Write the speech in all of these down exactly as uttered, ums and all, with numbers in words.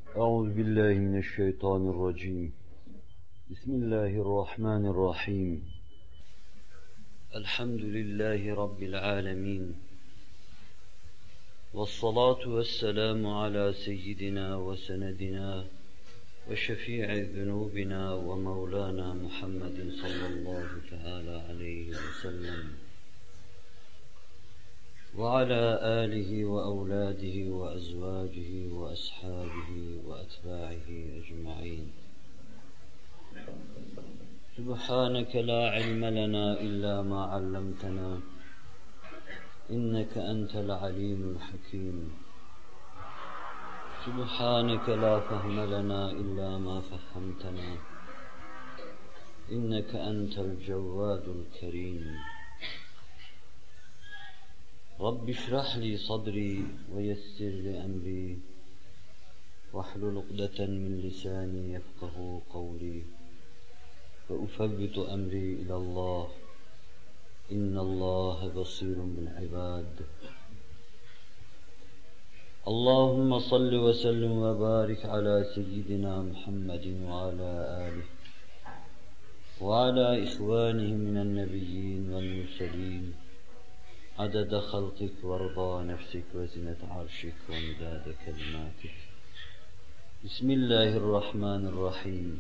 أعوذ بالله من الشيطان الرجيم. بسم الله الرحمن الرحيم. الحمد لله رب العالمين. والصلاة والسلام على سيدنا وسندنا وشفيع ذنوبنا ومولانا محمد صلى الله تعالى عليه وسلم وعلى آله وأولاده وأزواجه وأصحابه وأتباعه أجمعين. سبحانك لا علم لنا إلا ما علمتنا إنك أنت العليم الحكيم. سبحانك لا فهم لنا إلا ما فهمتنا إنك أنت الجواد الكريم. رب اشرح لي صدري ويسر لي أمري واحلل عقدة من لساني يفقه قولي فأفوض أمري إلى الله إن الله بصير بالعباد. اللهم صل وسلم وبارك على سيدنا محمد وعلى آله وعلى إخوانه من النبيين والمرسلين عدد خلقك ورضا نفسك وزنة عرشك ومداد كلماتك. بسم الله الرحمن الرحيم.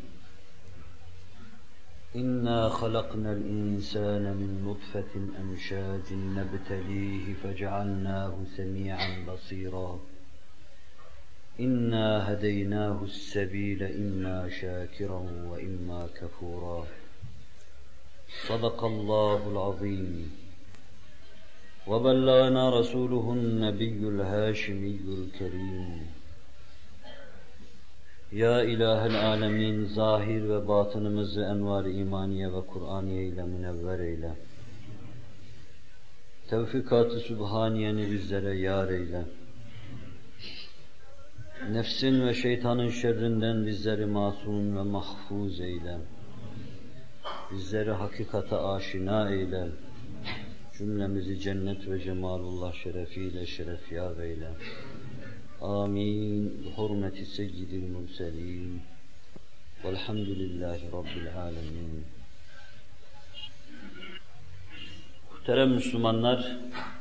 إنا خلقنا الإنسان من نطفة أمشاج نبتليه فجعلناه سميعا بصيرا. إنا هديناه السبيل إما شاكرا وإما كفورا. صدق الله العظيم. وبلغنا رسوله النبي الهاشمي الكريم. Ya İlahel Alemin, zahir ve batınımızı envar-ı imaniye ve Kur'aniye ile münevver eyle. Tevfikat-ı Sübhaniyeni bizlere yar eyle. Nefsin ve şeytanın şerrinden bizleri masum ve mahfuz eyle. Bizleri hakikate aşina eyle. Cümlemizi cennet ve cemalullah şerefiyle şerefyar eyle. Amin. Hürmeti seyyidil murselin. Velhamdülillahi Rabbil alemin. Muhterem Müslümanlar,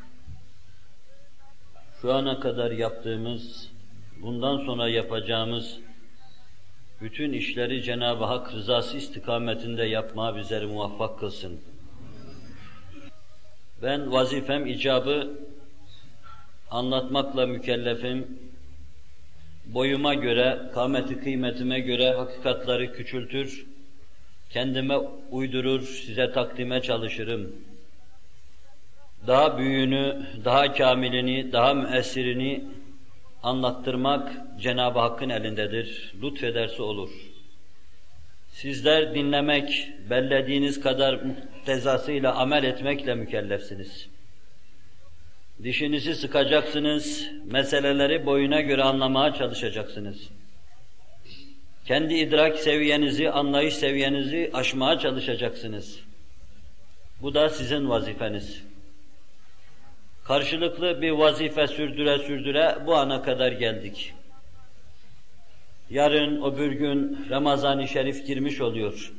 şu ana kadar yaptığımız, bundan sonra yapacağımız bütün işleri Cenab-ı Hak rızası istikametinde yapmaya bizleri muvaffak kılsın. Ben vazifem icabı anlatmakla mükellefim. Boyuma göre, kâmeti kıymetime göre hakikatları küçültür, kendime uydurur, size takdime çalışırım. Daha büyüğünü, daha kamilini, daha müessirini anlattırmak Cenab-ı Hakk'ın elindedir. Lütfederse olur. Sizler dinlemek, bellediğiniz kadar muktezasıyla amel etmekle mükellefsiniz. Dişinizi sıkacaksınız, meseleleri boyuna göre anlamaya çalışacaksınız. Kendi idrak seviyenizi, anlayış seviyenizi aşmaya çalışacaksınız. Bu da sizin vazifeniz. Karşılıklı bir vazife sürdüre sürdüre bu ana kadar geldik. Yarın, öbür gün Ramazan-ı Şerif girmiş oluyor.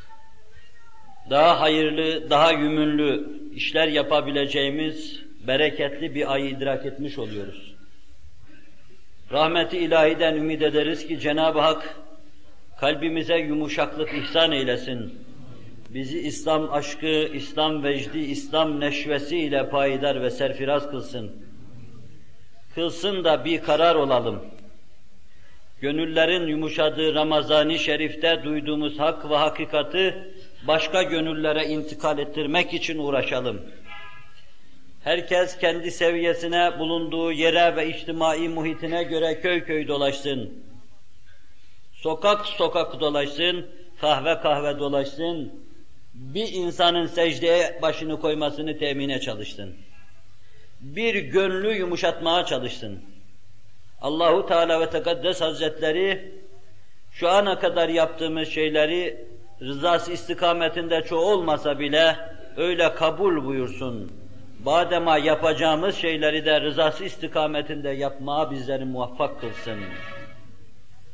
Daha hayırlı, daha yümünlü işler yapabileceğimiz bereketli bir ayı idrak etmiş oluyoruz. Rahmeti ilahiden ümid ederiz ki Cenab-ı Hak kalbimize yumuşaklık ihsan eylesin. Bizi İslam aşkı, İslam vecdi, İslam neşvesi ile payidar ve serfiraz kılsın. Kılsın da bir karar olalım. Gönüllerin yumuşadığı Ramazan-ı Şerif'te duyduğumuz hak ve hakikati başka gönüllere intikal ettirmek için uğraşalım. Herkes kendi seviyesine, bulunduğu yere ve içtimai muhitine göre köy köy dolaşsın. Sokak sokak dolaşsın, kahve kahve dolaşsın. Bir insanın secdeye başını koymasını temine çalışsın. Bir gönlü yumuşatmaya çalışsın. Allahu Teala ve Tekaddes Hazretleri şu ana kadar yaptığımız şeyleri rızası istikametinde çoğu olmasa bile öyle kabul buyursun. Badema yapacağımız şeyleri de rızası istikametinde yapmaya bizleri muvaffak kılsın.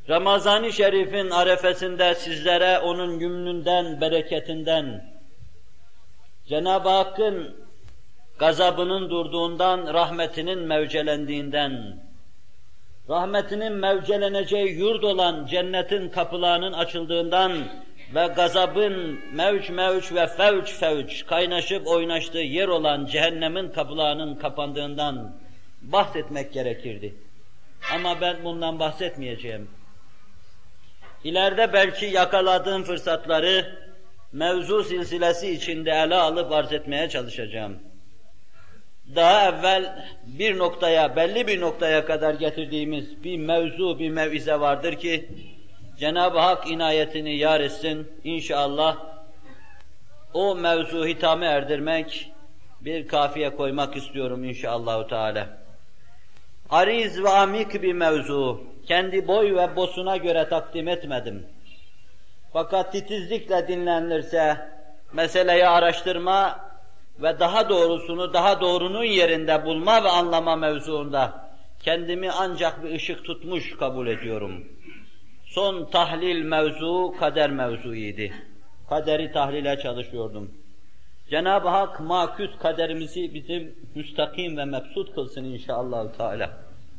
Ramazan-ı Şerif'in arefesinde sizlere onun yümnünden, bereketinden, Cenab-ı Hakk'ın gazabının durduğundan, rahmetinin mevcelendiğinden, rahmetinin mevceleneceği yurt olan cennetin kapılarının açıldığından ve gazabın mevç mevç ve fevç fevç kaynaşıp oynaştığı yer olan cehennemin kapılarının kapandığından bahsetmek gerekirdi. Ama ben bundan bahsetmeyeceğim. İleride belki yakaladığım fırsatları mevzu silsilesi içinde ele alıp arz etmeye çalışacağım. Daha evvel bir noktaya, belli bir noktaya kadar getirdiğimiz bir mevzu, bir mevize vardır ki Cenab-ı Hak inayetini yar etsin. İnşallah o mevzu hitame erdirmek, bir kafiye koymak istiyorum inşallahü teala. Ariz ve amik bir mevzu, kendi boy ve bosuna göre takdim etmedim. Fakat titizlikle dinlenilirse, meseleyi araştırma ve daha doğrusunu, daha doğrunun yerinde bulma ve anlama mevzuunda kendimi ancak bir ışık tutmuş kabul ediyorum. Son tahlil mevzu, kader mevzuydu. Kaderi tahlile çalışıyordum. Cenab-ı Hak maküs kaderimizi bizim müstakim ve mebsut kılsın inşallah Teala.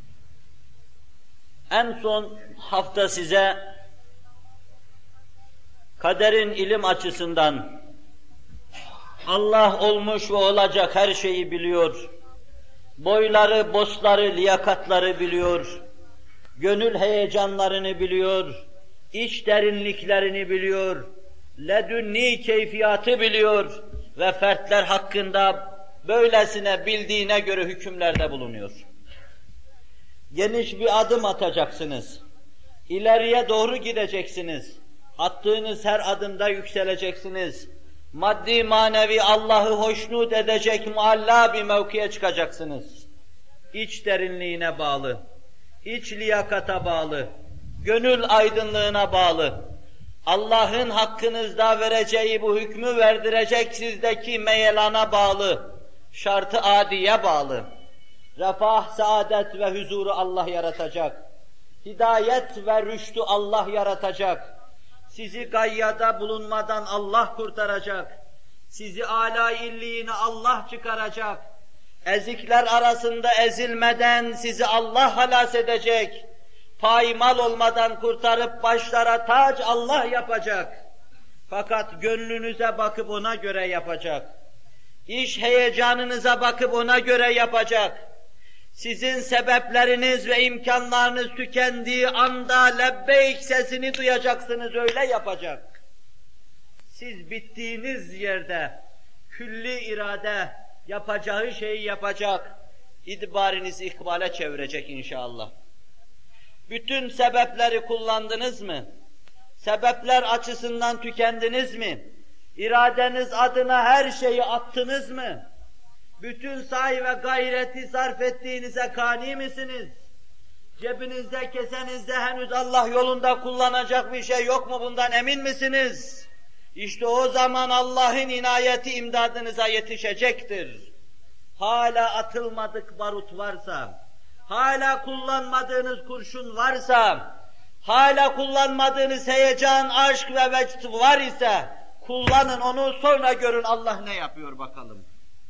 En son hafta size kaderin ilim açısından Allah olmuş ve olacak her şeyi biliyor, boyları, bosları, liyakatları biliyor, gönül heyecanlarını biliyor, iç derinliklerini biliyor, ledünni keyfiyatı biliyor ve fertler hakkında böylesine bildiğine göre hükümlerde bulunuyor. Geniş bir adım atacaksınız, ileriye doğru gideceksiniz, attığınız her adımda yükseleceksiniz, maddi manevi Allah'ı hoşnut edecek mualla bir mevkiye çıkacaksınız. İç derinliğine bağlı, iç liyakata bağlı, gönül aydınlığına bağlı, Allah'ın hakkınızda vereceği bu hükmü verdirecek sizdeki meyelana bağlı, şart-ı adiye bağlı. Refah, saadet ve huzuru Allah yaratacak. Hidayet ve rüştü Allah yaratacak. Sizi gayyada bulunmadan Allah kurtaracak. Sizi âlâ illiğine Allah çıkaracak. Ezikler arasında ezilmeden sizi Allah halas edecek. Paymal olmadan kurtarıp başlara tac Allah yapacak. Fakat gönlünüze bakıp ona göre yapacak. İş heyecanınıza bakıp ona göre yapacak. Sizin sebepleriniz ve imkanlarınız tükendiği anda lebbeyk sesini duyacaksınız, öyle yapacak. Siz bittiğiniz yerde külli irade yapacağı şeyi yapacak, idbarinizi ikbale çevirecek inşallah. Bütün sebepleri kullandınız mı? Sebepler açısından tükendiniz mi? İradeniz adına her şeyi attınız mı? Bütün sahi ve gayreti sarf ettiğinize kani misiniz? Cebinizde, kesenizde henüz Allah yolunda kullanacak bir şey yok mu, bundan emin misiniz? İşte o zaman Allah'ın inayeti imdadınıza yetişecektir. Hala atılmadık barut varsa, hala kullanmadığınız kurşun varsa, hala kullanmadığınız heyecan, aşk ve vecd var ise, kullanın onu, sonra görün Allah ne yapıyor bakalım.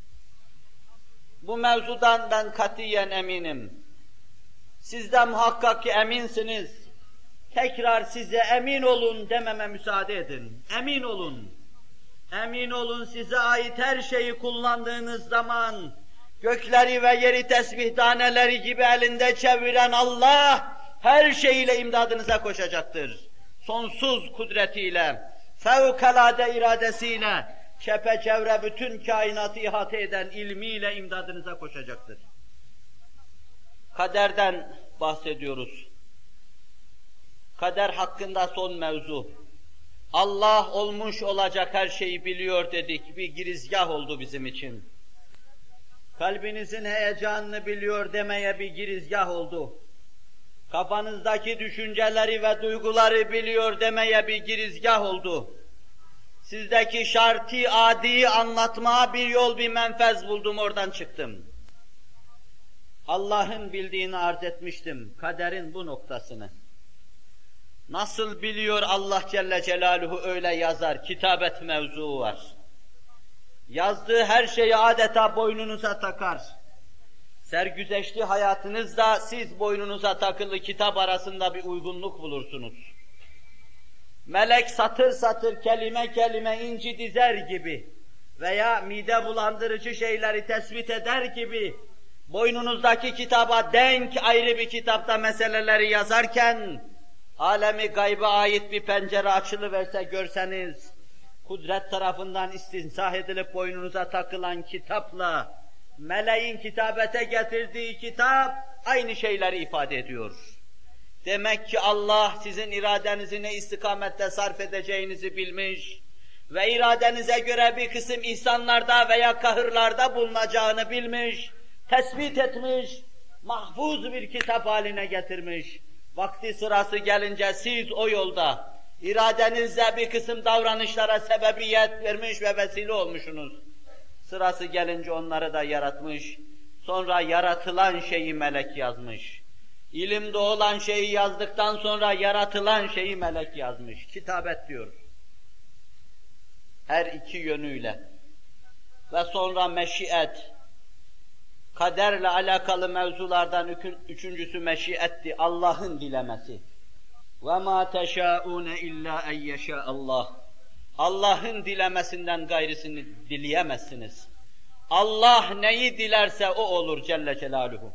Bu mevzudan ben katiyen eminim. Siz de muhakkak ki eminsiniz. Tekrar size emin olun dememe müsaade edin. Emin olun. Emin olun, size ait her şeyi kullandığınız zaman gökleri ve yeri tesbih taneleri gibi elinde çeviren Allah her şeyiyle imdadınıza koşacaktır. Sonsuz kudretiyle, fevkalade iradesiyle, çepeçevre bütün kainatı ihate eden ilmiyle imdadınıza koşacaktır. Kaderden bahsediyoruz. Kader hakkında son mevzu. Allah olmuş olacak her şeyi biliyor dedik, bir girizgah oldu bizim için. Kalbinizin heyecanını biliyor demeye bir girizgah oldu. Kafanızdaki düşünceleri ve duyguları biliyor demeye bir girizgah oldu. Sizdeki şartı adiyi anlatmaya bir yol, bir menfez buldum, oradan çıktım. Allah'ın bildiğini arz etmiştim, kaderin bu noktasını. Nasıl biliyor Allah Celle Celaluhu öyle yazar, kitabet mevzuu var. Yazdığı her şeyi adeta boynunuza takar. Sergüzeşli hayatınızda siz boynunuza takılı kitap arasında bir uygunluk bulursunuz. Melek satır satır, kelime kelime inci dizer gibi veya mide bulandırıcı şeyleri tespit eder gibi boynunuzdaki kitaba denk ayrı bir kitapta meseleleri yazarken alemi gayba ait bir pencere açılıverse görseniz, kudret tarafından istinsah edilip boynunuza takılan kitapla meleğin kitabete getirdiği kitap aynı şeyleri ifade ediyor. Demek ki Allah sizin iradenizi ne istikamette sarf edeceğinizi bilmiş ve iradenize göre bir kısım ihsanlarda veya kahırlarda bulunacağını bilmiş, tespit etmiş, mahfuz bir kitap haline getirmiş. Vakti sırası gelince siz o yolda iradenizle bir kısım davranışlara sebebiyet vermiş ve vesile olmuşsunuz. Sırası gelince onları da yaratmış, sonra yaratılan şeyi melek yazmış. İlimde olan şeyi yazdıktan sonra yaratılan şeyi melek yazmış. Kitabet diyor. Her iki yönüyle. Ve sonra meşiyet. Kaderle alakalı mevzulardan üçüncüsü meşiyetti, Allah'ın dilemesi. وَمَا تَشَاءُونَ اِلَّا اَنْ يَشَاءَ Allah. Allah'ın dilemesinden gayrısını dileyemezsiniz. Allah neyi dilerse o olur Celle Celaluhu.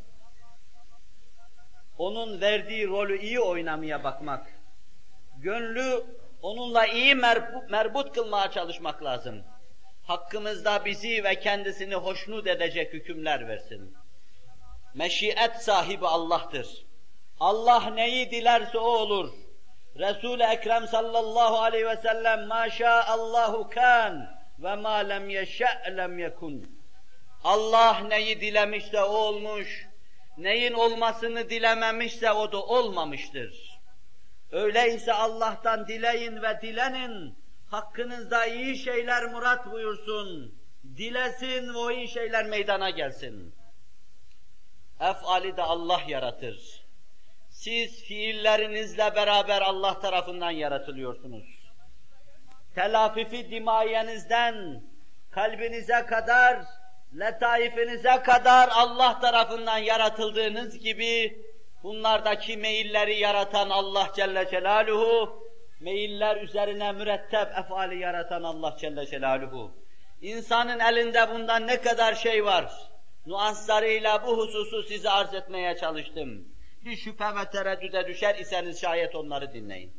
Onun verdiği rolü iyi oynamaya bakmak, gönlü onunla iyi merbut, merbut kılmaya çalışmak lazım. Hakkımızda bizi ve kendisini hoşnut edecek hükümler versin. Meşiyet sahibi Allah'tır. Allah neyi dilerse o olur. Resul-i Ekrem sallallahu aleyhi ve sellem مَا شَاءَ اللّٰهُ كَانْ وَمَا لَمْ يَشَأْ لَمْ يَكُنْ. Allah neyi dilemişse o olmuş, neyin olmasını dilememişse o da olmamıştır. Öyleyse Allah'tan dileyin ve dilenin, hakkınızda iyi şeyler murat buyursun, dilesin ve o iyi şeyler meydana gelsin. Ef'ali de Allah yaratır. Siz fiillerinizle beraber Allah tarafından yaratılıyorsunuz. Telafifi dimayenizden kalbinize kadar, letaifinize kadar Allah tarafından yaratıldığınız gibi bunlardaki meyilleri yaratan Allah Celle Celaluhu, meyiller üzerine mürettep efali yaratan Allah Celle Celaluhu. İnsanın elinde bundan ne kadar şey var? Nuanslarıyla bu hususu size arz etmeye çalıştım. Bir şüphe ve tereddüde düşer iseniz şayet onları dinleyin.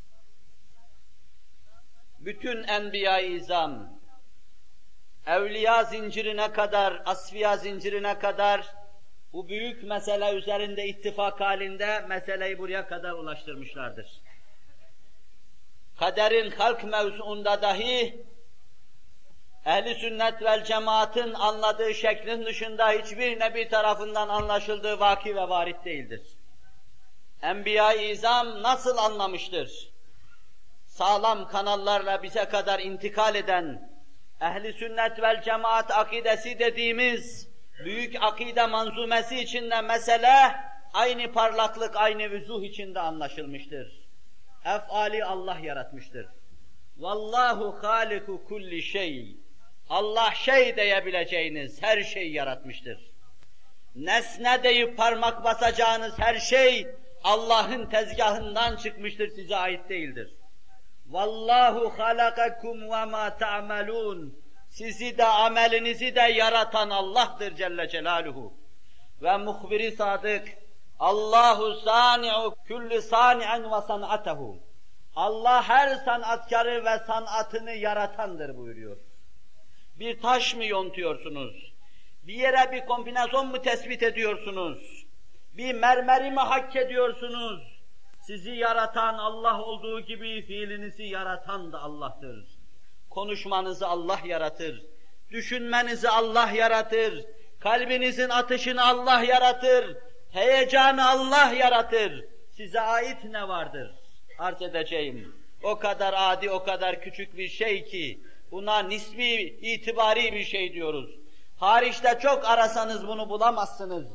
Bütün Enbiya-i İzam, evliya zincirine kadar, asfiya zincirine kadar bu büyük mesele üzerinde ittifak halinde meseleyi buraya kadar ulaştırmışlardır. Kaderin halk mevzuunda dahi ehl-i sünnet vel cemaatın anladığı şeklin dışında hiçbir nebi tarafından anlaşıldığı vaki ve varit değildir. Enbiya-i İzam nasıl anlamıştır? Sağlam kanallarla bize kadar intikal eden ehl-i sünnet vel cemaat akidesi dediğimiz büyük akide manzumesi içinde mesele aynı parlaklık, aynı vüzuh içinde anlaşılmıştır. Ef'ali Allah yaratmıştır. Vallahu haliku kulli şey. Allah şey diyebileceğiniz her şeyi yaratmıştır. Nesne deyip parmak basacağınız her şey Allah'ın tezgahından çıkmıştır, size ait değildir. Vallahu halakakum ve ma ta'malun. Sizi de amelinizi de yaratan Allah'tır Celle Celaluhu. Ve muhbiri sadık Allahu sani'u kulli sani'an ve san'atehu. Allah her sanatkarı ve sanatını yaratandır buyuruyor. Bir taş mı yontuyorsunuz? Bir yere bir kombinasyon mu tespit ediyorsunuz? Bir mermeri mi hak ediyorsunuz? Sizi yaratan Allah olduğu gibi fiilinizi yaratan da Allah'tır. Konuşmanızı Allah yaratır. Düşünmenizi Allah yaratır. Kalbinizin atışını Allah yaratır. Heyecanı Allah yaratır. Size ait ne vardır? Arz edeceğim. O kadar adi, o kadar küçük bir şey ki buna nisbi, itibari bir şey diyoruz. Hariçte çok arasanız bunu bulamazsınız.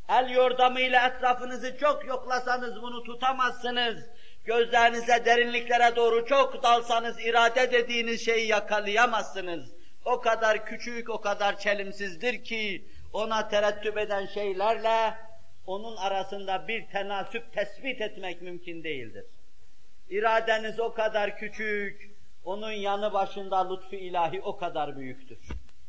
El yordamıyla etrafınızı çok yoklasanız bunu tutamazsınız. Gözlerinize derinliklere doğru çok dalsanız irade dediğiniz şeyi yakalayamazsınız. O kadar küçük, o kadar çelimsizdir ki ona terettüp eden şeylerle onun arasında bir tenasüp tespit etmek mümkün değildir. İradeniz o kadar küçük, onun yanı başında lütfu ilahi o kadar büyüktür.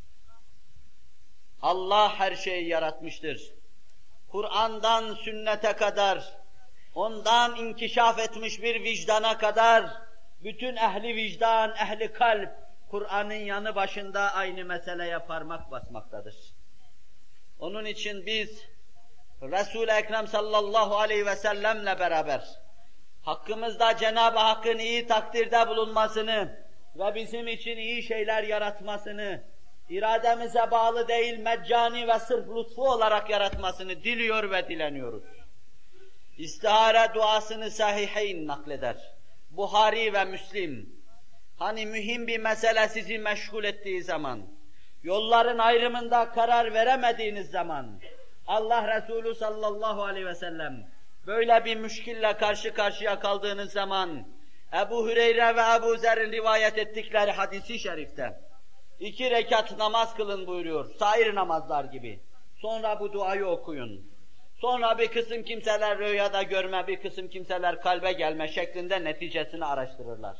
Allah her şeyi yaratmıştır. Kur'an'dan sünnete kadar, ondan inkişaf etmiş bir vicdana kadar, bütün ehli vicdan, ehli kalp, Kur'an'ın yanı başında aynı meseleye parmak basmaktadır. Onun için biz, Resul-i Ekrem sallallahu aleyhi ve sellemle beraber, hakkımızda Cenab-ı Hakk'ın iyi takdirde bulunmasını ve bizim için iyi şeyler yaratmasını, irademize bağlı değil, meccani ve sırf lütfu olarak yaratmasını diliyor ve dileniyoruz. İstihare duasını Sahihayn nakleder. Buhari ve Müslim. Hani mühim bir mesele sizi meşgul ettiği zaman, yolların ayrımında karar veremediğiniz zaman, Allah Resulü sallallahu aleyhi ve sellem böyle bir müşkille karşı karşıya kaldığınız zaman, Ebu Hüreyre ve Ebu Zer'in rivayet ettikleri hadisi şerifte, iki rekat namaz kılın buyuruyor, sair namazlar gibi. Sonra bu duayı okuyun. Sonra bir kısım kimseler rüyada görme, bir kısım kimseler kalbe gelme şeklinde neticesini araştırırlar.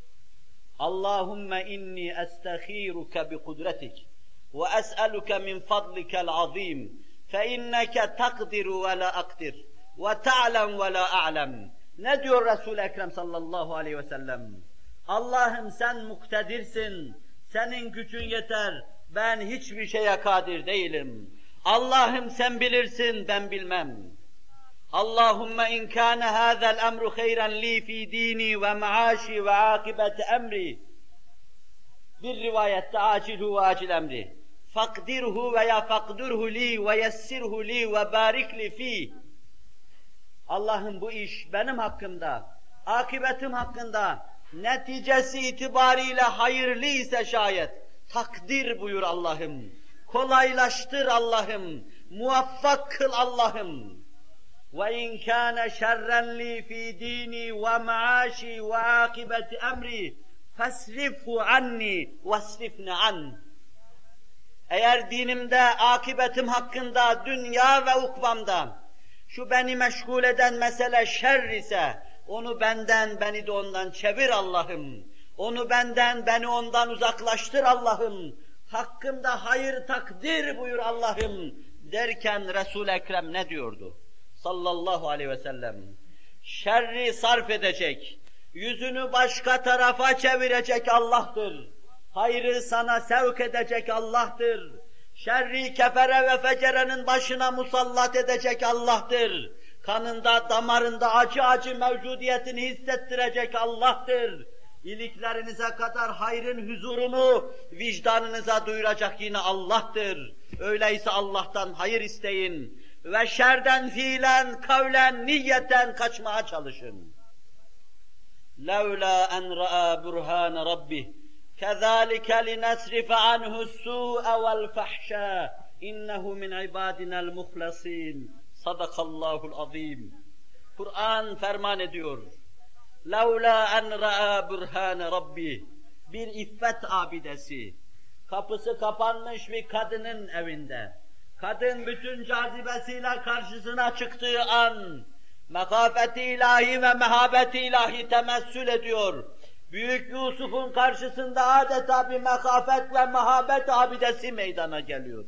Allahümme inni esteghiruke bi kudretik ve es'eluke min fadlikel azim fe inneke takdiru ve la akdir ve ta'lem ve la a'lem. Ne diyor Resul-i Ekrem sallallahu aleyhi ve sellem? Allah'ım sen muktedirsin, senin gücün yeter, ben hiçbir şeye kadir değilim. Allah'ım sen bilirsin, ben bilmem. Allahümme in kâne hâzel emru hayran li fi dini ve maaşi ve akibeti emri. Bir rivayette acilhu ve acil emri. Fakdirhu veya fakdurhu li ve yessirhu li ve barik li fi. Allah'ım bu iş benim hakkımda, akıbetim hakkında, neticesi itibariyle hayırlı ise şayet, takdir buyur Allah'ım, kolaylaştır Allah'ım, muvaffak kıl Allah'ım. وَاِنْ كَانَ شَرًّا لِي ف۪ي د۪ينِي وَمَعَاشِي وَعَاقِبَةِ اَمْرِي فَاسْرِفْهُ عَنِّي وَاسْرِفْنِ عَنْ. Eğer dinimde, akıbetim hakkında, dünya ve ukbamda, şu beni meşgul eden mesele şer ise, onu benden, beni de ondan çevir Allah'ım. Onu benden, beni ondan uzaklaştır Allah'ım. Hakkımda hayır takdir buyur Allah'ım derken Resul-i Ekrem ne diyordu? Sallallahu aleyhi ve sellem. Şerri sarf edecek, yüzünü başka tarafa çevirecek Allah'tır. Hayrı sana sevk edecek Allah'tır. Şerri kefere ve fecerenin başına musallat edecek Allah'tır. Kanında, damarında acı acı mevcudiyetini hissettirecek Allah'tır. İliklerinize kadar hayrın huzurunu vicdanınıza duyuracak yine Allah'tır. Öyleyse Allah'tan hayır isteyin ve şerden fiilen, kavlen, niyeten kaçmaya çalışın. لَوْلَا أَنْ رَأَى بُرْهَانَ رَبِّهِ كَذَٰلِكَ لِنَسْرِفَ عَنْهُ السُّوءَ وَالْفَحْشَاءَ اِنَّهُ مِنْ عِبَادِنَا الْمُخْلَصِينَ. Sadakallahul azim. Kur'an ferman ediyor. لَوْلَا أَنْ رَأَى بُرْهَانَ رَبِّهِ. Bir iffet abidesi, kapısı kapanmış bir kadının evinde, kadın bütün cazibesiyle karşısına çıktığı an, mekafeti ilahi ve mehabeti ilahi temessül ediyor. Büyük Yusuf'un karşısında adeta bir mekafet ve mehabet abidesi meydana geliyor.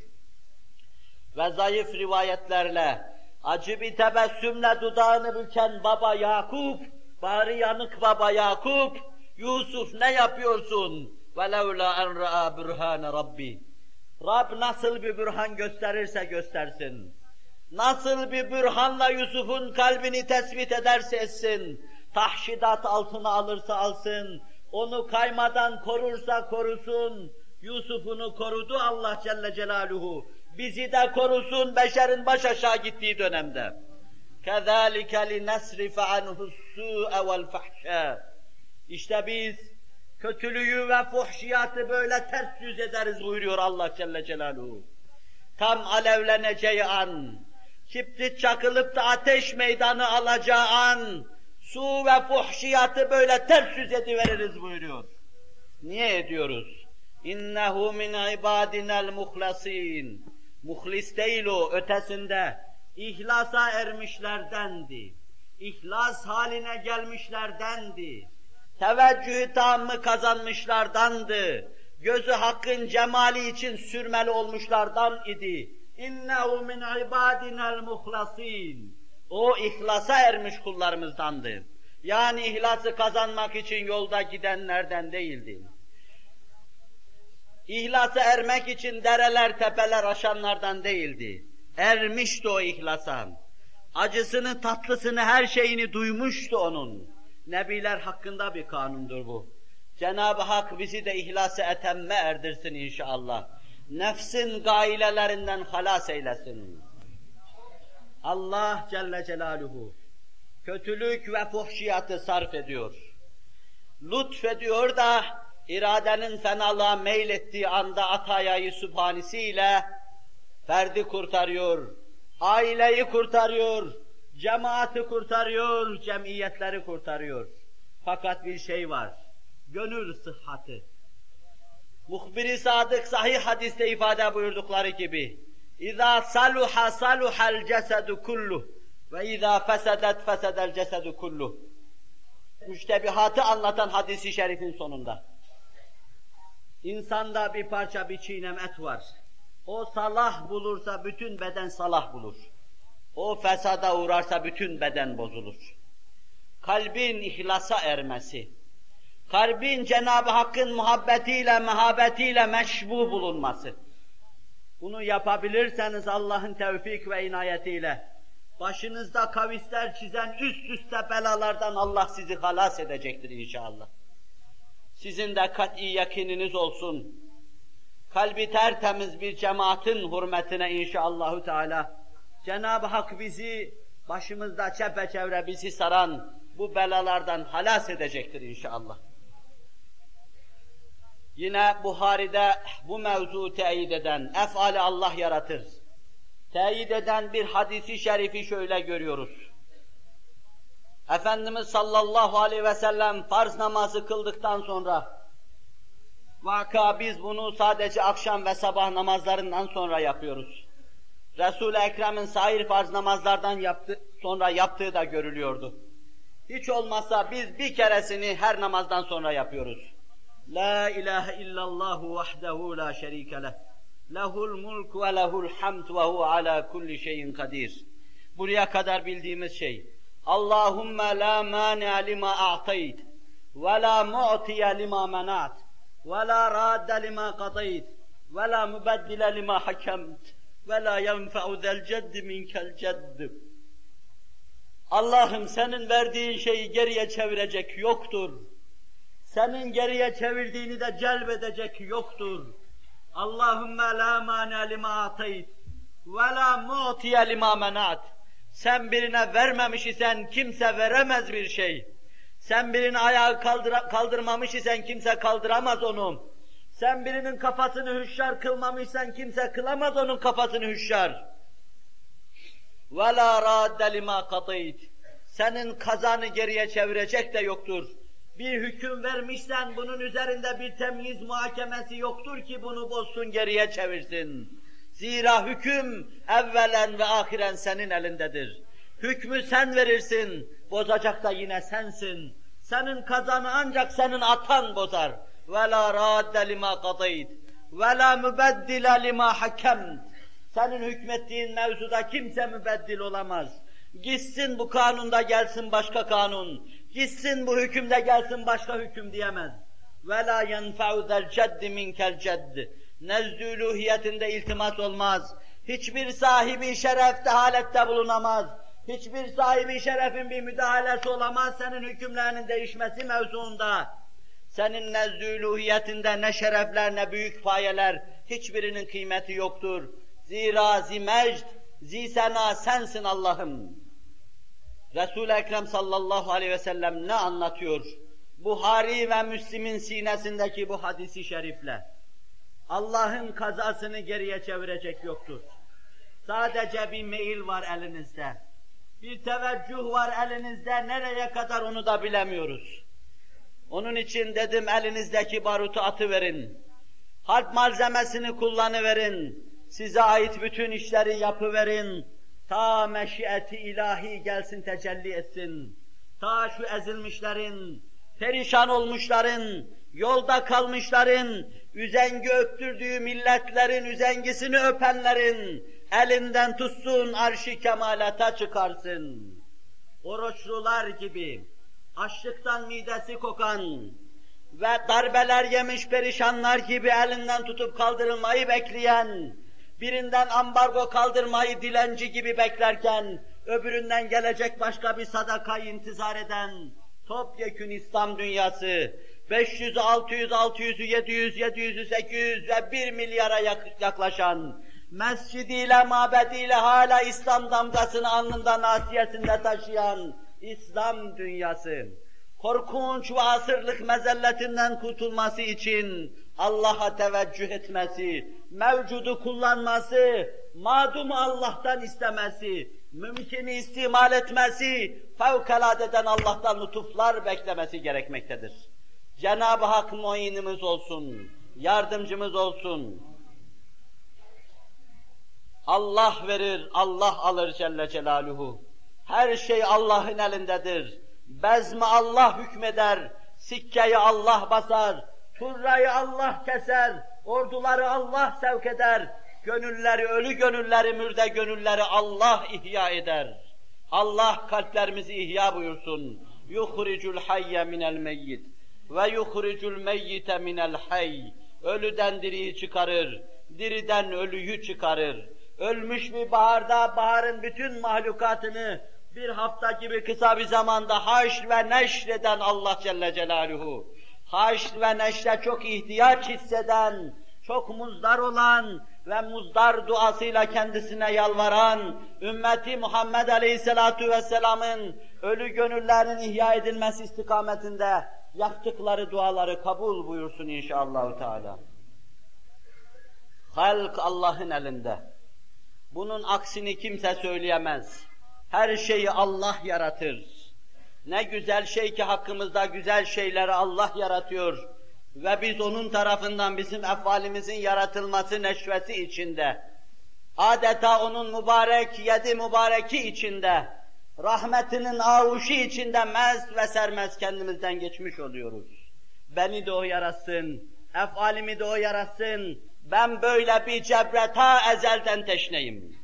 Ve zayıf rivayetlerle, acı bir tebessümle dudağını büken baba Yakup, bari yanık baba Yakup, Yusuf ne yapıyorsun? وَلَوْلَا اَنْ رَآ بُرْهَانَ رَبِّي. Rab nasıl bir bürhan gösterirse göstersin, nasıl bir bürhanla Yusuf'un kalbini tespit ederse etsin, tahşidat altına alırsa alsın, onu kaymadan korursa korusun, Yusuf'unu korudu Allah Celle Celaluhu, bizi de korusun beşerin baş aşağı gittiği dönemde. كَذَٰلِكَ لِنَسْرِفَ عَنْهُ السُّوءَ وَالْفَحْشَاءَ. İşte biz kötülüğü ve fuhşiyatı böyle ters yüz ederiz buyuruyor Allah Celle Celaluhu. Tam alevleneceği an, kibrit çakılıp da ateş meydanı alacağı an, su ve fuhşiyatı böyle ters yüz ediveririz buyuruyor. Niye ediyoruz? İnnehu min ibadinel muhlasin. Muhlis değil o, ötesinde. İhlasa ermişlerdendi. İhlas haline gelmişlerdendi. Teveccühü tamı kazanmışlardandı. Gözü hakkın cemali için sürmeli olmuşlardan idi. İnnehu min ibadinel muhlasin. O ihlasa ermiş kullarımızdandı. Yani ihlası kazanmak için yolda gidenlerden değildi. İhlasa ermek için dereler, tepeler aşanlardan değildi. Ermişti o ihlasa. Acısını, tatlısını, her şeyini duymuştu onun. Nebiler hakkında bir kanundur bu. Cenab-ı Hak bizi de ihlası etemme erdirsin inşallah. Nefsin gailelerinden halas eylesin. Allah Celle Celaluhu kötülük ve fuhşiyatı sarf ediyor. Lütfediyor da iradenin fenalığa meylettiği anda atayayı sübhanesiyle ferdi kurtarıyor, aileyi kurtarıyor, cemaati kurtarıyor, cemiyetleri kurtarıyor. Fakat bir şey var, gönül sıhhati. Muhbir-i Sadık sahih hadiste ifade buyurdukları gibi İzâ saluha saluhal cesedu kulluh ve izâ fesedet fesedel cesedu kulluh. Müştebihatı anlatan hadis-i şerifin sonunda. İnsanda bir parça bir çiğnem et var. O salah bulursa bütün beden salah bulur. O fesada uğrarsa bütün beden bozulur. Kalbin ihlasa ermesi, kalbin Cenab-ı Hakk'ın muhabbetiyle, mehabetiyle meşbu bulunması. Bunu yapabilirseniz Allah'ın tevfik ve inayetiyle, başınızda kavisler çizen üst üste belalardan Allah sizi halas edecektir inşallah. Sizin de kat'i yakininiz olsun. Kalbi tertemiz bir cemaatin hürmetine inşallahü teala Cenab-ı Hak bizi başımızda çepeçevre bizi saran bu belalardan halas edecektir inşallah. Yine Buhari'de bu mevzu teyit eden, ef'ali Allah yaratır. Teyit eden bir hadisi şerifi şöyle görüyoruz. Efendimiz sallallahu aleyhi ve sellem farz namazı kıldıktan sonra, vaka biz bunu sadece akşam ve sabah namazlarından sonra yapıyoruz. Resul-i Ekrem'in sair farz namazlardan yaptı, sonra yaptığı da görülüyordu. Hiç olmazsa biz bir keresini her namazdan sonra yapıyoruz. La ilahe illallahu vahdehu la şerike leh. Lehul mulk ve lehul hamd ve hu ala kulli şeyin kadir. Buraya kadar bildiğimiz şey. Allahümme la mâni'a lima a'tayt ve la mu'tiye lima menat ve la radde lima qadayt ve la mübeddile lima hakemt ve la yenfe'u zel ceddi minkel ceddi. Allah'ım senin verdiğin şeyi geriye çevirecek yoktur. Senin geriye çevirdiğini de celbedecek yoktur. Allahümme la mâne lima atayt ve la mu'tiye lima menat. Sen birine vermemiş isen kimse veremez bir şey. Sen birine ayağı kaldıra, kaldırmamış isen kimse kaldıramaz onu. Sen birinin kafasını hüşşar kılmamışsan kimse kılamaz onun kafasını hüşşar. Ve la radde lima katayt. Senin kazanı geriye çevirecek de yoktur. Bir hüküm vermişsen bunun üzerinde bir temyiz muhakemesi yoktur ki bunu bozsun geriye çevirsin. Zira hüküm evvelen ve ahiren senin elindedir. Hükmü sen verirsin, bozacak da yine sensin. Senin kazanı ancak senin atan bozar. وَلَا رَادَّ لِمَا قَضَيْتِ وَلَا مُبَدِّلَ لِمَا حَكَمْتِ. Senin hükmettiğin mevzuda kimse mübeddil olamaz. Gitsin bu kanunda gelsin başka kanun. Gitsin bu hükümde gelsin başka hüküm diyemez. وَلَا يَنْفَعُ ذَا الْجَدِّ مِنْكَ الْجَدِّ. Nezd-i uluhiyetinde iltimas olmaz. Hiçbir sahibi şeref dehalette bulunamaz. Hiçbir sahibi şerefin bir müdahalesi olamaz senin hükümlerinin değişmesi mevzuunda. Senin nezd-i uluhiyetinde ne şerefler ne büyük payeler, hiçbirinin kıymeti yoktur. Zira zimecd, zisena sensin Allah'ım. Resul-i Ekrem sallallahu aleyhi ve sellem ne anlatıyor? Buhari ve Müslim'in sinesindeki bu hadisi şerifle. Allah'ın kazasını geriye çevirecek yoktur. Sadece bir mail var elinizde. Bir teveccüh var elinizde, nereye kadar onu da bilemiyoruz. Onun için dedim elinizdeki barutu atıverin. Harp malzemesini kullanıverin. Size ait bütün işleri yapıverin. Ta meşiyeti ilahi gelsin tecelli etsin. Ta şu ezilmişlerin, perişan olmuşların, yolda kalmışların, üzengi öptürdüğü milletlerin üzengisini öpenlerin elinden tutsun, arş-ı kemalata çıkarsın. Oruçlular gibi, açlıktan midesi kokan ve darbeler yemiş perişanlar gibi elinden tutup kaldırılmayı bekleyen, birinden ambargo kaldırmayı dilenci gibi beklerken, öbüründen gelecek başka bir sadakayı intizar eden, topyekün İslam dünyası, beş yüz, altı yüz, altı yüz, yedi yüz, yedi yüz, sekiz yüz ve bir milyara yaklaşan, mescidiyle, mabediyle hala İslam damgasını alnında nasiyesinde taşıyan İslam dünyası, korkunç ve asırlık mezelletinden kurtulması için Allah'a teveccüh etmesi, mevcudu kullanması, madumu Allah'tan istemesi, mümkünü istimal etmesi, fevkaladeden Allah'tan lütuflar beklemesi gerekmektedir. Cenab-ı Hak muinimiz olsun, yardımcımız olsun. Allah verir, Allah alır Celle Celaluhu. Her şey Allah'ın elindedir. Bezmi Allah hükmeder, sikkeyi Allah basar, turrayı Allah keser, orduları Allah sevk eder, gönülleri, ölü gönülleri, mürde gönülleri Allah ihya eder. Allah kalplerimizi ihya buyursun. Yuhricul hayye minel meyyit ve yuhricul meyyite minel hayy. Ölüden diriyi çıkarır, diriden ölüyü çıkarır. Ölmüş bir baharda baharın bütün mahlukatını bir hafta gibi kısa bir zamanda haşr ve neşr eden Allah Celle Celaluhu, haşr ve neşre çok ihtiyaç hisseden, çok muzdar olan ve muzdar duasıyla kendisine yalvaran, ümmeti Muhammed Aleyhisselatu Vesselam'ın ölü gönüllerinin ihya edilmesi istikametinde yaptıkları duaları kabul buyursun inşallah Teala. Halk Allah'ın elinde. Bunun aksini kimse söyleyemez. Her şeyi Allah yaratır. Ne güzel şey ki hakkımızda güzel şeyleri Allah yaratıyor ve biz onun tarafından bizim efvalimizin yaratılması neşvesi içinde, adeta onun mübarek yedi mübareki içinde, rahmetinin avuşu içinde mest ve sermest kendimizden geçmiş oluyoruz. Beni de o yaratsın, efalimi de o yaratsın, ben böyle bir cebre ta ezelden teşneyim.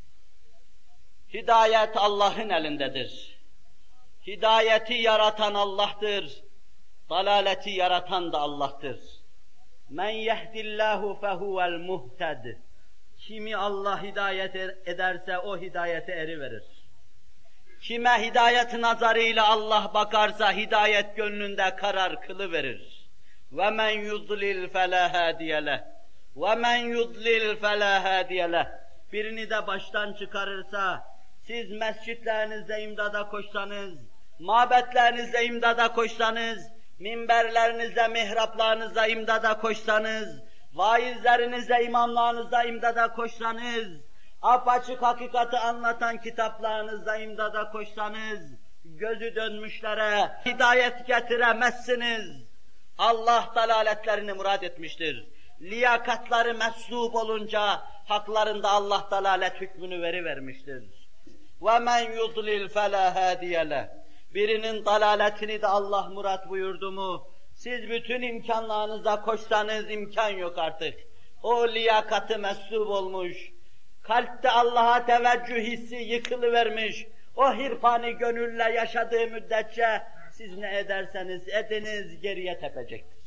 Hidayet Allah'ın elindedir. Hidayeti yaratan Allah'tır. Dalaleti yaratan da Allah'tır. Men yehdillahu fehuvel muhted. Kimi Allah hidayet ederse o hidayete eriverir. Kime hidayet nazarıyla Allah bakarsa hidayet gönlünde karar kılıverir. Ve men yudlil fela hadiye leh. Ve men yudlil fela hadiye leh. Birini de baştan çıkarırsa, siz mescitlerinizde imdada koşsanız, mabetlerinizde imdada koşsanız, minberlerinizde, mihraplarınızda imdada koşsanız, vaizlerinizde, imamlarınızda imdada koşsanız, apaçık hakikati anlatan kitaplarınızda imdada koşsanız, gözü dönmüşlere hidayet getiremezsiniz. Allah dalaletlerini murad etmiştir. Liyakatları meslup olunca haklarında Allah dalalet hükmünü verivermiştir. وَمَنْ يُضْلِلْ فَلَا هَادِيَ لَهُ. Birinin dalaletini de Allah murat buyurdu mu, siz bütün imkanlarınıza koşsanız imkan yok artık. O liyakatı meslup olmuş, kalpte Allah'a teveccüh hissi yıkılıvermiş, o hirfani gönülle yaşadığı müddetçe siz ne ederseniz ediniz geriye tepecektir.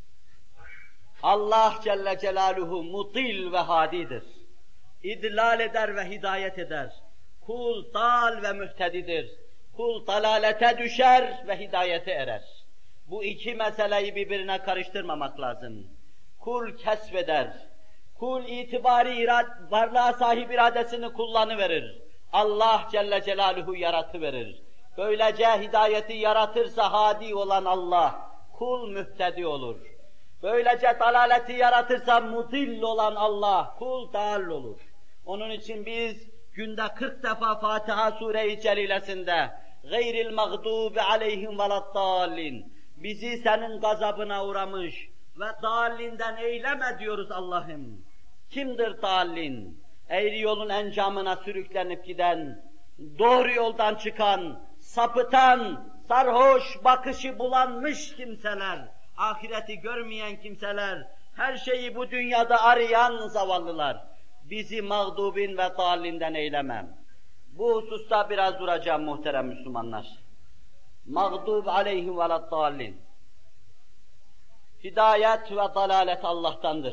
Allah Celle Celaluhu mutil ve hadidir. İdlal eder ve hidayet eder. Kul dal ve mühtedidir. Kul dalalete düşer ve hidayete erer. Bu iki meseleyi birbirine karıştırmamak lazım. Kul kesbeder. Kul itibari irad, varlığa sahip iradesini kullanıverir. Allah Celle Celaluhu yaratıverir. Böylece hidayeti yaratırsa hadi olan Allah, kul mühtedi olur. Böylece dalaleti yaratırsa mudil olan Allah, kul dal olur. Onun için biz günde kırk defa Fatiha Sure-i Celilesinde gayril mağdubi aleyhim veleddallin, bizi senin gazabına uğramış ve dallinden eyleme diyoruz Allah'ım. Kimdir dallin? Eğri yolun encamına sürüklenip giden, doğru yoldan çıkan, sapıtan, sarhoş, bakışı bulanmış kimseler, ahireti görmeyen kimseler, her şeyi bu dünyada arayan zavallılar, bizi mağdubin ve dallinden eylemem. Bu hususta biraz duracağım muhterem Müslümanlar. Mağdub aleyhim veleddallin. Hidayet ve dalalet Allah'tandır.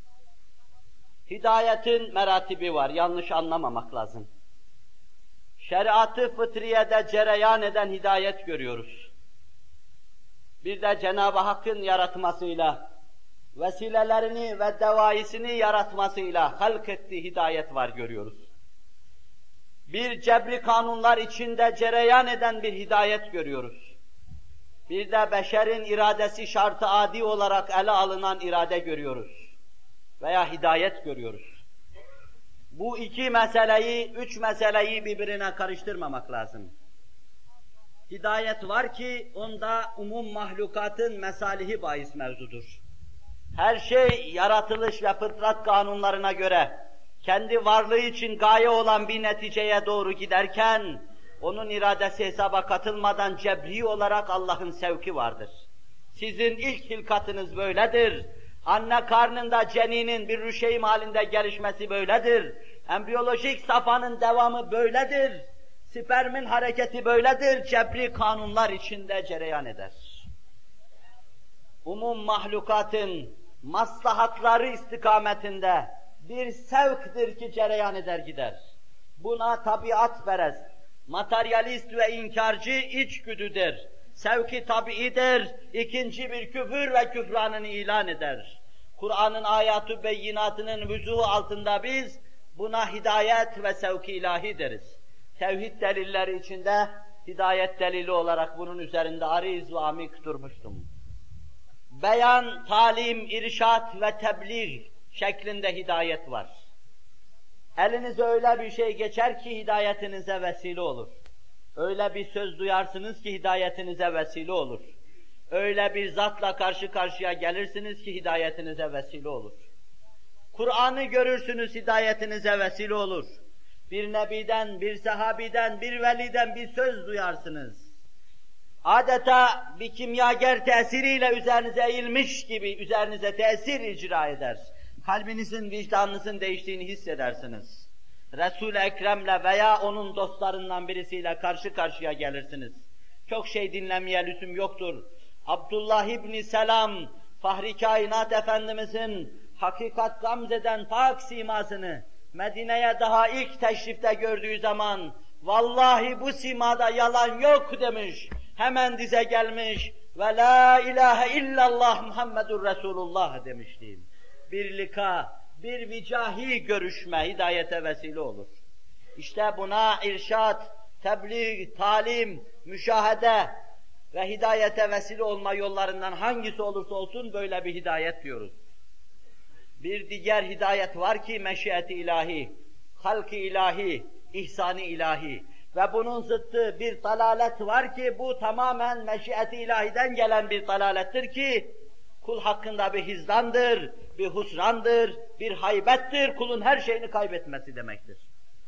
Hidayetin meratibi var, yanlış anlamamak lazım. Şeriat-ı fıtriyede cereyan eden hidayet görüyoruz. Bir de Cenab-ı Hakk'ın yaratmasıyla, vesilelerini ve devaisini yaratmasıyla halk ettiği hidayet var görüyoruz. Bir cebri kanunlar içinde cereyan eden bir hidayet görüyoruz. Bir de beşerin iradesi şartı adi olarak ele alınan irade görüyoruz. Veya hidayet görüyoruz. Bu iki meseleyi, üç meseleyi birbirine karıştırmamak lazım. Hidayet var ki onda umum mahlukatın mesalihi bahis mevzudur. Her şey yaratılış ve fıtrat kanunlarına göre kendi varlığı için gaye olan bir neticeye doğru giderken onun iradesi hesaba katılmadan cebri olarak Allah'ın sevki vardır. Sizin ilk hilkatınız böyledir. Anne karnında ceninin bir rüşeym halinde gelişmesi böyledir. Embriyolojik safhanın devamı böyledir. Spermin hareketi böyledir. Cebri kanunlar içinde cereyan eder. Umum mahlukatın maslahatları istikametinde bir sevktir ki cereyan eder gider. Buna tabiatperest, materyalist ve inkarcı içgüdüdür. Sevki tabiidir, ikinci bir küfür ve küfranını ilan eder. Kur'an'ın ayat-ı beyinatının vüzuhu altında biz buna hidayet ve sevki ilahi deriz. Tevhid delilleri içinde hidayet delili olarak bunun üzerinde ariz ve amik durmuştum. Beyan, talim, irşat ve tebliğ şeklinde hidayet var. Elinize öyle bir şey geçer ki hidayetinize vesile olur. Öyle bir söz duyarsınız ki hidayetinize vesile olur. Öyle bir zatla karşı karşıya gelirsiniz ki hidayetinize vesile olur. Kur'an'ı görürsünüz, hidayetinize vesile olur. Bir nebiden, bir sahabiden, bir veliden bir söz duyarsınız. Adeta bir kimyager tesiriyle üzerinize eğilmiş gibi üzerinize tesir icra eder. Kalbinizin, vicdanınızın değiştiğini hissedersiniz. Resul-i Ekrem'le veya onun dostlarından birisiyle karşı karşıya gelirsiniz. Çok şey dinlemeye lüzum yoktur. Abdullah İbni Selam, Fahri Kainat Efendimizin hakikat gamzeden pak simasını Medine'ye daha ilk teşrifte gördüğü zaman vallahi bu simada yalan yok demiş. Hemen dize gelmiş ve la ilahe illallah Muhammedur Resulullah demiştim. Bir lika, bir vicahi görüşme hidayete vesile olur. İşte buna irşat, tebliğ, talim, müşahede ve hidayete vesile olma yollarından hangisi olursa olsun böyle bir hidayet diyoruz. Bir diğer hidayet var ki meşiyeti ilahi, halk-ı ilahi, ihsan-ı ilahi ve bunun zıttı bir dalalet var ki bu tamamen meşiyeti ilahiden gelen bir dalalettir ki kul hakkında bir hizdandır, bir husrandır, bir haybettir, kulun her şeyini kaybetmesi demektir.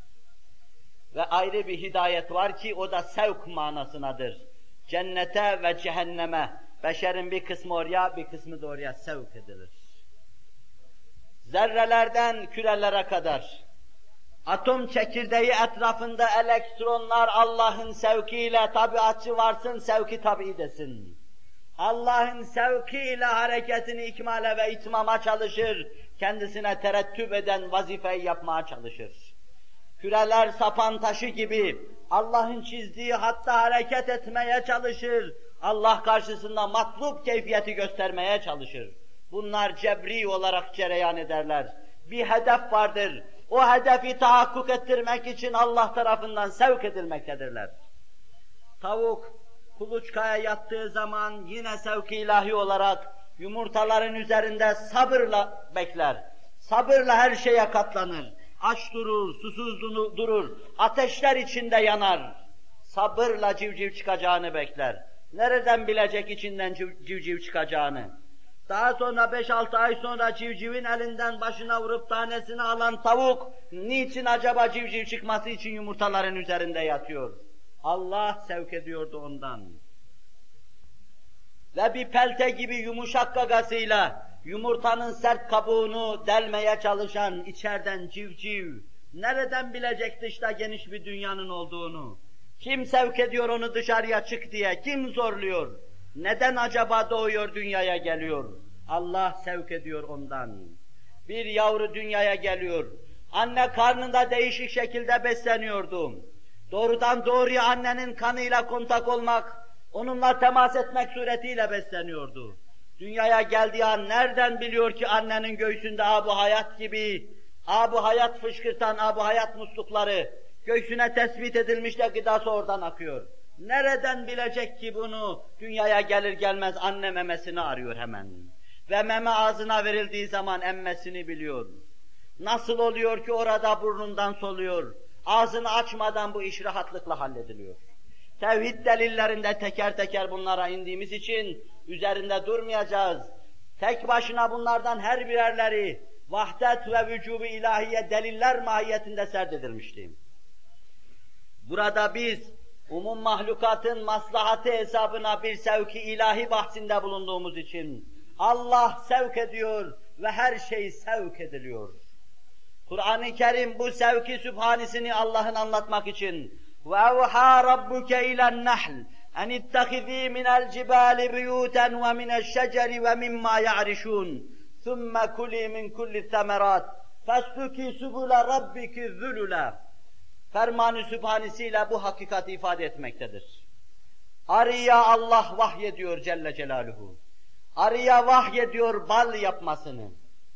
Ve ayrı bir hidayet var ki o da sevk manasınadır. Cennete ve cehenneme, beşerin bir kısmı oraya, bir kısmı da oraya sevk edilir. Zerrelerden kürelere kadar, atom çekirdeği etrafında elektronlar Allah'ın sevkiyle tabiatçı varsın, sevki tabii desin. Allah'ın sevkiyle hareketini ikmale ve itmama çalışır, kendisine terettüp eden vazifeyi yapmaya çalışır. Küreler sapan taşı gibi Allah'ın çizdiği hatta hareket etmeye çalışır, Allah karşısında matlub keyfiyeti göstermeye çalışır. Bunlar cebri olarak cereyan ederler. Bir hedef vardır, o hedefi tahakkuk ettirmek için Allah tarafından sevk edilmektedirler. Tavuk, kuluçkaya yattığı zaman yine sevk-i ilahi olarak yumurtaların üzerinde sabırla bekler. Sabırla her şeye katlanır. Aç durur, susuz durur, ateşler içinde yanar. Sabırla civciv çıkacağını bekler. Nereden bilecek içinden civciv çıkacağını? Daha sonra beş altı ay sonra civcivin elinden başına vurup tanesini alan tavuk, niçin acaba civciv çıkması için yumurtaların üzerinde yatıyor? Allah sevk ediyordu ondan. Ve bir pelte gibi yumuşak gagasıyla yumurtanın sert kabuğunu delmeye çalışan içeriden civciv, nereden bilecek dışta geniş bir dünyanın olduğunu? Kim sevk ediyor onu dışarıya çık diye, kim zorluyor? Neden acaba doğuyor, dünyaya geliyor? Allah sevk ediyor ondan. Bir yavru dünyaya geliyor. Anne karnında değişik şekilde besleniyordu. Doğrudan doğruya annenin kanıyla kontak olmak, onunla temas etmek suretiyle besleniyordu. Dünyaya geldiği an nereden biliyor ki annenin göğsünde Âb-ı Hayat gibi, Âb-ı Hayat fışkırtan Âb-ı Hayat muslukları göğsüne tespit edilmiş de gıdası oradan akıyor. Nereden bilecek ki bunu? Dünyaya gelir gelmez anne memesini arıyor hemen. Ve meme ağzına verildiği zaman emmesini biliyor. Nasıl oluyor ki orada burnundan soluyor? Ağzını açmadan bu iş rahatlıkla hallediliyor. Tevhid delillerinde teker teker bunlara indiğimiz için üzerinde durmayacağız. Tek başına bunlardan her birerleri vahdet ve vücubu ilahiye deliller mahiyetinde serdedilmişti. Burada biz umum mahlukatın maslahatı hesabına bir sevki ilahi bahsinde bulunduğumuz için Allah sevk ediyor ve her şey sevk ediliyor. Kur'an-ı Kerim bu sevki sübhanisini Allah'ın anlatmak için وَاَوْحَا رَبُّكَ اِلَى النَّحْلِ اَنِ اتَّخِذ۪ي مِنَ الْجِبَالِ بِيُوتًا وَمِنَ الشَّجَرِ وَمِمَّا يَعْرِشُونَ ثُمَّ كُلِي مِنْ كُلِّ الثَّمَرَاتِ فَاسْلُكِي سُبُلَ رَبِّكِ ذُلُلًا Ferman-ı sübhanesiyle bu hakikati ifade etmektedir. Arıya Allah vahyediyor Celle Celaluhu. Arıya vahyediyor bal yapmasını.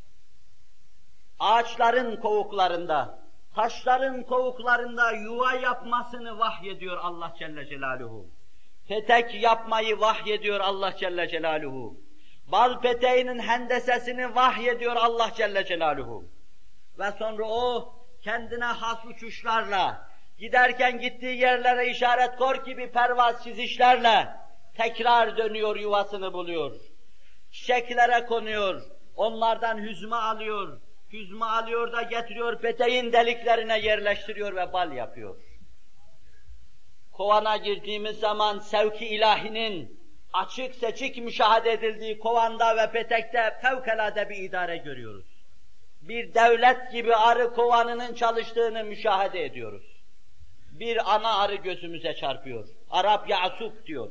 Ağaçların kovuklarında, taşların kovuklarında yuva yapmasını vahyediyor Allah Celle Celaluhu. Petek yapmayı vahyediyor Allah Celle Celaluhu. Bal peteğinin hendesesini vahyediyor Allah Celle Celaluhu. Ve sonra o kendine has uçuşlarla, giderken gittiği yerlere işaret kor gibi pervaz çizişlerle tekrar dönüyor, yuvasını buluyor. Çiçeklere konuyor, onlardan hüzme alıyor, hüzme alıyor da getiriyor, peteğin deliklerine yerleştiriyor ve bal yapıyor. Kovana girdiğimiz zaman sevki ilahinin açık seçik müşahede edildiği kovanda ve petekte fevkalade bir idare görüyoruz. Bir devlet gibi arı kovanının çalıştığını müşahede ediyoruz. Bir ana arı gözümüze çarpıyor. Arap Ya'sup diyor.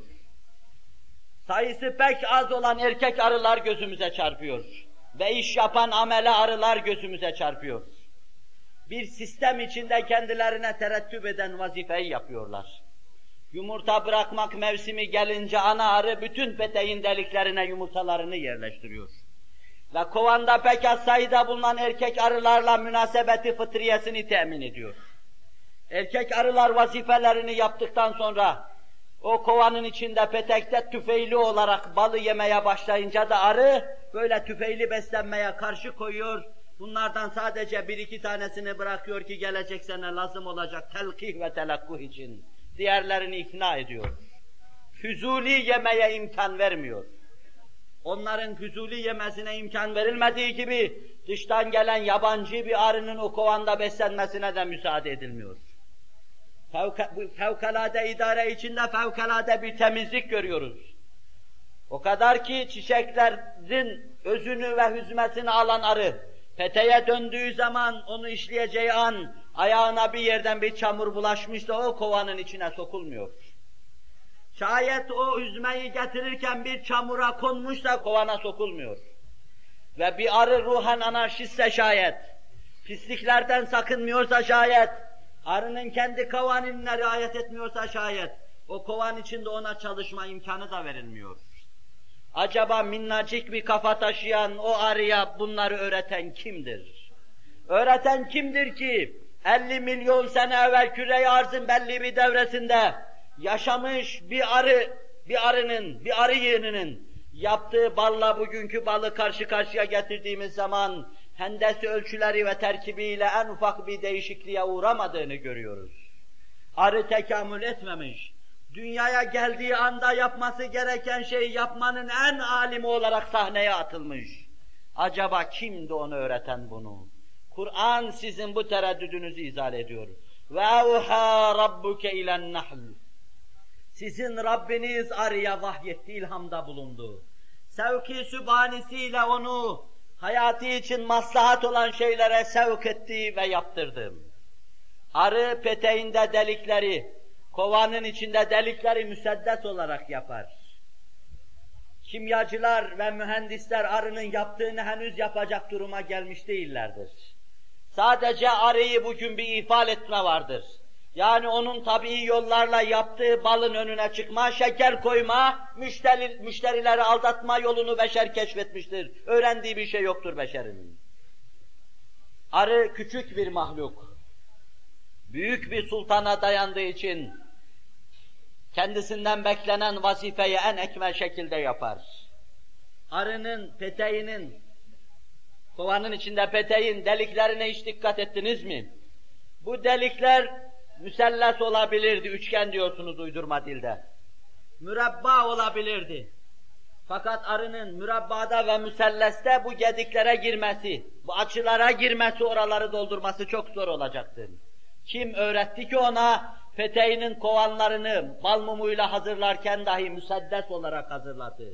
Sayısı pek az olan erkek arılar gözümüze çarpıyor. Ve iş yapan amele arılar gözümüze çarpıyor. Bir sistem içinde kendilerine terettüp eden vazifeyi yapıyorlar. Yumurta bırakmak mevsimi gelince ana arı bütün peteğin deliklerine yumurtalarını yerleştiriyor. Ve kovanda pek az sayıda bulunan erkek arılarla münasebeti fıtriyesini temin ediyor. Erkek arılar vazifelerini yaptıktan sonra o kovanın içinde petekte tüfeğli olarak balı yemeye başlayınca da arı böyle tüfeğli beslenmeye karşı koyuyor. Bunlardan sadece bir iki tanesini bırakıyor ki gelecek sene lazım olacak telkih ve telakkuh için. Diğerlerini ikna ediyor. Füzuli yemeye imkan vermiyor. Onların füzuli yemesine imkan verilmediği gibi dıştan gelen yabancı bir arının o kovanda beslenmesine de müsaade edilmiyor. Fevka, fevkalade idare içinde fevkalade bir temizlik görüyoruz. O kadar ki çiçeklerin özünü ve hüzmesini alan arı, peteğe döndüğü zaman onu işleyeceği an, ayağına bir yerden bir çamur bulaşmış da o kovanın içine sokulmuyor. Şayet o hüzmeyi getirirken bir çamura konmuşsa kovana sokulmuyor. Ve bir arı ruhen anarşistse şayet, pisliklerden sakınmıyorsa şayet, arının kendi kovaninine riayet etmiyorsa şayet, o kovan içinde ona çalışma imkanı da verilmiyor. Acaba minnacık bir kafa taşıyan o arıya bunları öğreten kimdir? Öğreten kimdir ki elli milyon sene evvel küre-i arzın belli bir devresinde yaşamış bir arı, bir arının, bir arı yığınının yaptığı balla bugünkü balı karşı karşıya getirdiğimiz zaman hendesi ölçüleri ve terkibiyle en ufak bir değişikliğe uğramadığını görüyoruz. Arı tekamül etmemiş, dünyaya geldiği anda yapması gereken şeyi yapmanın en alimi olarak sahneye atılmış. Acaba kimdi onu öğreten bunu? Kur'an sizin bu tereddüdünüzü izah ediyor. وَاَوْحَا رَبُّكَ اِلَى النَّحْلِ Sizin Rabbiniz arıya vahyetti, ilhamda bulundu. Sevki sübhanesiyle onu hayatı için maslahat olan şeylere sevk etti ve yaptırdı. Arı peteğinde delikleri, kovanın içinde delikleri müseddes olarak yapar. Kimyacılar ve mühendisler arının yaptığını henüz yapacak duruma gelmiş değillerdir. Sadece arıyı bugün bir ifade etme vardır. Yani onun tabii yollarla yaptığı balın önüne çıkma, şeker koyma, müşteri, müşterileri aldatma yolunu beşer keşfetmiştir. Öğrendiği bir şey yoktur beşerin. Arı küçük bir mahluk. Büyük bir sultana dayandığı için kendisinden beklenen vazifeyi en ekmel şekilde yapar. Arının, peteğinin, kovanın içinde peteğin deliklerine hiç dikkat ettiniz mi? Bu delikler müselles olabilirdi, üçgen diyorsunuz uydurma dilde. Mürabba olabilirdi. Fakat arının mürabbada ve müselleste bu gediklere girmesi, bu açılara girmesi, oraları doldurması çok zor olacaktır. Kim öğretti ki ona peteğinin kovanlarını bal mumuyla hazırlarken dahi müseddes olarak hazırladı?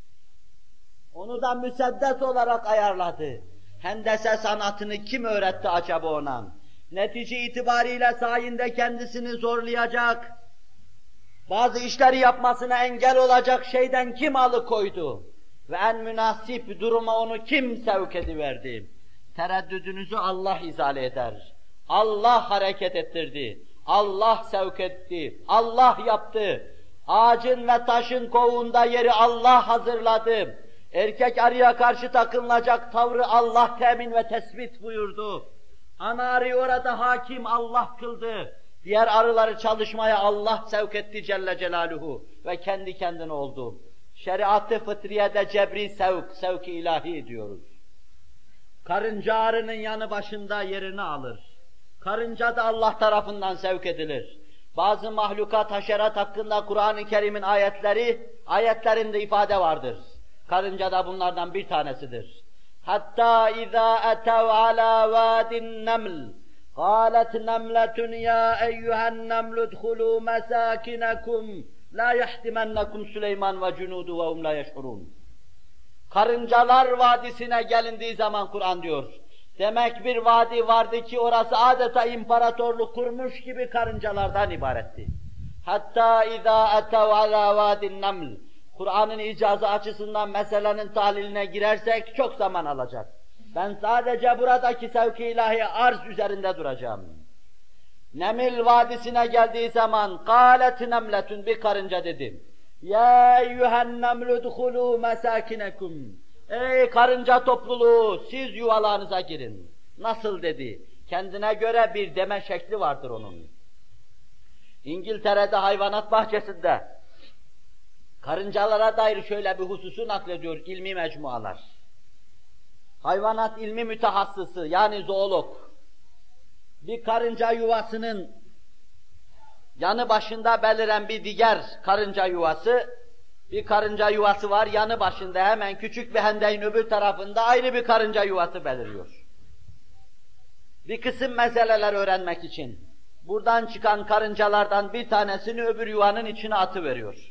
Onu da müseddes olarak ayarladı. Hendese sanatını kim öğretti acaba ona? Netice itibariyle sayinde kendisini zorlayacak, bazı işleri yapmasına engel olacak şeyden kim alıkoydu? Ve en münasip duruma onu kim sevk ediverdi? Tereddüdünüzü Allah izale eder. Allah hareket ettirdi. Allah sevk etti. Allah yaptı. Ağacın ve taşın kovuğunda yeri Allah hazırladı. Erkek arıya karşı takınılacak tavrı Allah temin ve tespit buyurdu. Ana arıyı orada hakim Allah kıldı. Diğer arıları çalışmaya Allah sevk etti Celle Celaluhu ve kendi kendine oldu. Şeriat-ı fıtriyede cebri sevk, sevk-i ilahi diyoruz. Karınca arının yanı başında yerini alır. Karınca da Allah tarafından sevk edilir. Bazı mahlukat, haşerat hakkında Kur'an-ı Kerim'in ayetleri, ayetlerinde ifade vardır. Karınca da bunlardan bir tanesidir. Hatta izâ etev alâ vâdin neml, قالت نملة يا أيها النمل ادخلوا مساكنكم لا يحتمنكم سليمان وجنوده وهم لا يشعرون. Karıncalar vadisine gelindiği zaman Kur'an diyor. Demek bir vadi vardı ki orası adeta imparatorluk kurmuş gibi karıncalardan ibaretti. Hatta izâ etev alâ vâdin neml. Kur'an'ın icazı açısından meselenin tahliline girersek çok zaman alacak. Ben sadece buradaki sevk-i ilahi arz üzerinde duracağım. Nemil vadisine geldiği zaman قَالَتْ نَمْلَةٌ bir karınca dedi. يَا اَيُّهَا النَّمْلُ دُخُلُوا مَسَاكِنَكُمْ Ey karınca topluluğu siz yuvalarınıza girin. Nasıl dedi? Kendine göre bir deme şekli vardır onun. İngiltere'de hayvanat bahçesinde karıncalara dair şöyle bir hususu naklediyor ilmi mecmualar. Hayvanat ilmi mütehassısı yani zoolog bir karınca yuvasının yanı başında beliren bir diğer karınca yuvası, bir karınca yuvası var yanı başında hemen küçük bir hendeğin öbür tarafında ayrı bir karınca yuvası beliriyor. Bir kısım meseleler öğrenmek için buradan çıkan karıncalardan bir tanesini öbür yuvanın içine atıveriyor.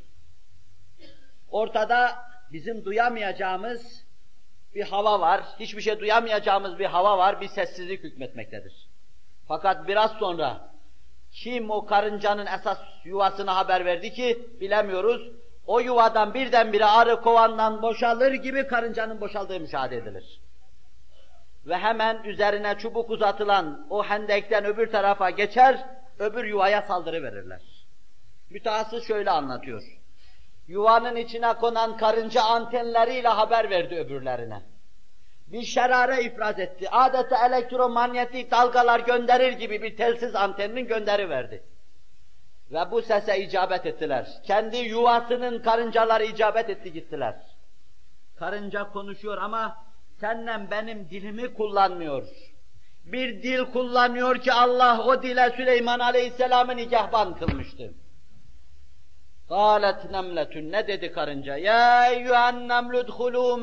Ortada bizim duyamayacağımız bir hava var, hiçbir şey duyamayacağımız bir hava var, bir sessizlik hükmetmektedir. Fakat biraz sonra kim o karıncanın esas yuvasına haber verdi ki bilemiyoruz, o yuvadan birdenbire arı kovandan boşalır gibi karıncanın boşaldığı müşahede edilir. Ve hemen üzerine çubuk uzatılan o hendekten öbür tarafa geçer, öbür yuvaya saldırıverirler. Mütehassıs şöyle anlatıyor. Yuvanın içine konan karınca antenleriyle haber verdi öbürlerine. Bir şerare ifraz etti. Adeta elektromanyetik dalgalar gönderir gibi bir telsiz anteninin gönderi verdi. Ve bu sese icabet ettiler. Kendi yuvasının karıncaları icabet etti gittiler. Karınca konuşuyor ama Seninle benim dilimi kullanmıyor. Bir dil kullanıyor ki Allah o dile Süleyman Aleyhisselam'ı nigahban kılmıştı. قَالَتْ نَمْلَةٌ Ne dedi karınca? يَا اَيُّهَا النَّمْلُ ادْخُلُوا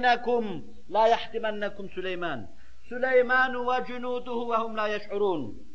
مَسَاكِنَكُمْ لَا يَحْتِمَنَّكُمْ Süleyman. Süleyman ve cunuduhu ve hum la yeş'urun.